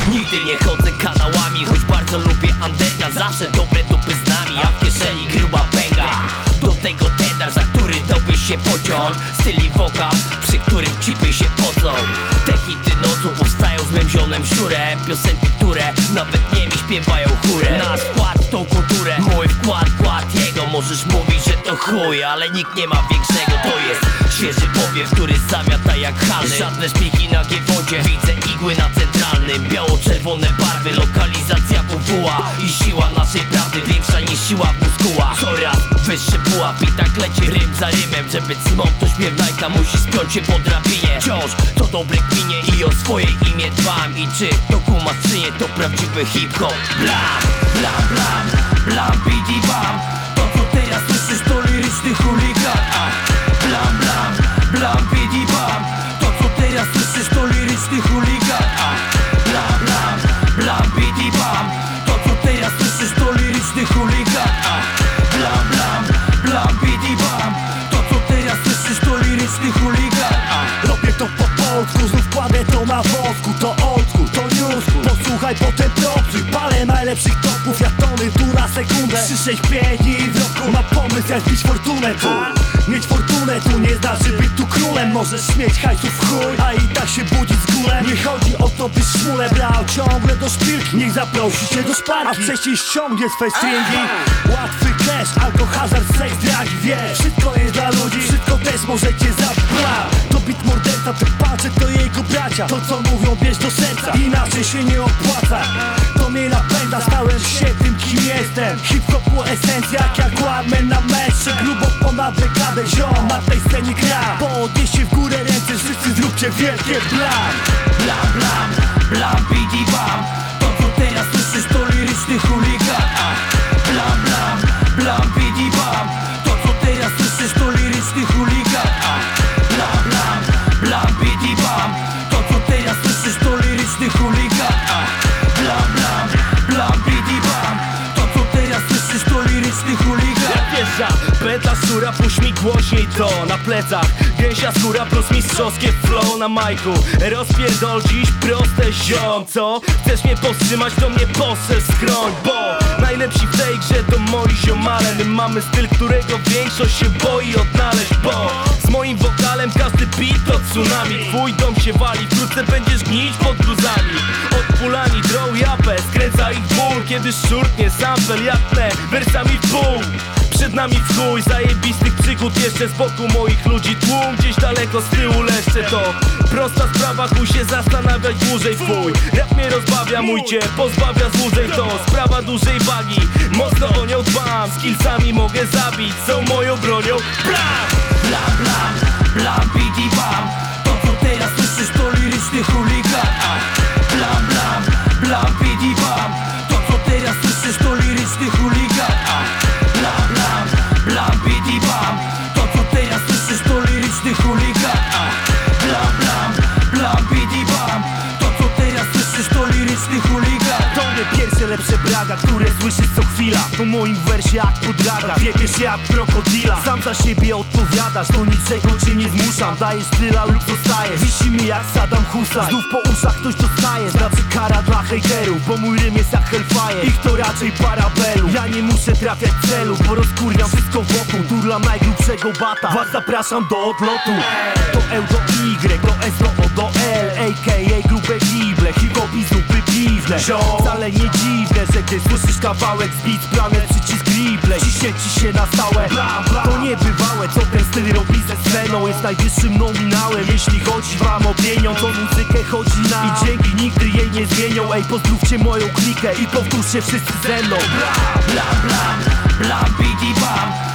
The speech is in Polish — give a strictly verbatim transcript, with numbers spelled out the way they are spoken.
Nigdy nie chodzę kanałami, choć bardzo lubię Anderka. Zawsze dobre dupy z nami, a w kieszeni gruba pęga. Do tego tedar, za który dałbyś się pociąć. Styl i wokal, przy którym cipy się pocą. Te hity nocą powstają z mym ziołem Szczurem. Piosenki, które nawet nie mi śpiewają chórem. Nasz wkład w tą kulturę, mój wkład, wkład jego. Możesz mówić, że to chuj, ale nikt nie ma większego. To jest świeży powiew, który zamiata jak halny. Żadne szpiki na giewodzie, widzę igły na centralnym. Biało-czerwone barwy, lokalizacja W W A. I siła naszej prawdy większa niż siła muskuła. Coraz wyższy pułap i tak leci rym za rymem. Żeby cmok to śpiew Nike'a, musi spiąć się po drabinie. Wciąż to dobre kminie i o swoje imię dbam. I czy to kumasz, czy nie, to prawdziwy hip-hop. Blam, blam, blam, blam, bidi bam. To co teraz słyszysz to liryczny chuligan. Blam, blam, blam, bidi bam. To co teraz słyszysz to liryczny chuligan. Blam, blam, blam, bidi bam. To co teraz słyszysz to liryczny chuligan. Blam, blam, blam, bidi bam. To co teraz słyszysz to liryczny chuligan. Robię to po polsku, znów kładę to na wosku. To old school, to new school. Posłuchaj potem propsy, palę najlepszych topów. Ja tony tu na sekundę, trzy, sześć, pięć dni w roku. Mam pomysł jak mieć fortunę tu. Mieć fortunę tu nie znaczy być tu królem. Możesz mieć hajsów w chuj, a i tak się budzić z gulem. Nie chodzi o to, byś szmulę brał ciągle do szpilki. Niech zaprosi cię do szparki, a wcześniej ściągnie swe stringi. Łatwy cash, alko, hazard, seks, dragi. Wiesz, wszystko jest dla ludzi, wszystko też możecie zabrać. To bit morderca, to patrzę, to jego bracia. To co mówią bierz do serca, inaczej się nie opłaca. To mnie napędza, stałem się tym kim jestem. Hip-hopu esencja, jak jak łamę na metrze. Grubo ponad dekadę ziom na tej scenie gra. Podnieście w górę ręce, wszyscy zróbcie wielkie blam. Blam, blam, blam, bidi bam. To co teraz słyszysz to liryczny chuligan. Blam, blam, blam, bidi bam. To co teraz słyszysz to liryczny chuligan. Blam, blam, blam, bidi bam. To co teraz słyszysz to liryczny chuligan. Blam, blam, blam, bidi bam. To co teraz słyszysz to liryczny chuligan. Pierwsza pętla szczura, puść mi głośniej to. Na plecach gęsia skóra plus mistrzowskie flow na majku. Rozpierdol dziś proste ziom, co? Chcesz mnie powstrzymać, to mnie postrzel skroń. Bo najlepsi w tej grze to moi ziomale. My mamy styl, którego większość się boi odnaleźć. Bo z moim wokalem każdy beat to tsunami. Twój dom się wali, wkrótce będziesz gnić pod gruzami. Odpulani draw japę, skręca ich ból. Kiedy szurtnie sample, ja tnę wersami w pół. Przed nami w chuj zajebistych przygód. Jeszcze z boku moich ludzi tłum, gdzieś daleko z tyłu leszcze. To prosta sprawa, chuj się zastanawiać dłużej. Fuj, rap mnie rozbawia, mój cię pozbawia złudzeń. To sprawa dużej wagi, mocno o nią dbam. Skillsami mogę zabić, są moją bronią. Blam, blam, blam, blam, bidi bam. To co teraz słyszysz to liryczny chuligan. Blam, blam, blam, bidi bam. To co teraz słyszysz to liryczny chuligan. Blam, blam, blam, bidi bam. To co teraz słyszysz to liryczny chuligan. Blam, blam, blam, bidi bam. To co teraz słyszysz to liryczny chuligan. to nie pierwsze lepsze braga, które słyszysz co chwila. Po moim wersie jak podraga, wiedziesz jak krokodyla. Sam za siebie odpowiadasz, do niczego cię nie zmuszam. Dajesz tyla lub zostajesz, wisi mi jak Saddam Hussein. Znów po uszach ktoś dostaje, znaczy kara dla hejterów. Bo mój rym jest jak Hellfire, ich to raczej parabelu. Ja nie muszę trafiać celu, bo rozkurwiam wszystko wokół. Turlam najgrubszego bata, was zapraszam do odlotu. Do L do Y, do S do O do L, a k a grube gible, hip-hop i zupy piwne. Wcale nie dziwne, że gdy słyszysz kawałek z Beats Planet, przycisk replay ciśnie ci się na stałe. To niebywałe, co ten styl robi ze sceną. Jest najwyższym nominałem, jeśli chodzi wam o pieniądz. O muzykę chodzi nam i dzięki nigdy jej nie zmienią. Ej, pozdrówcie moją klikę i powtórzcie wszyscy ze mną. Blam, blam, blam, blam, bidi bam.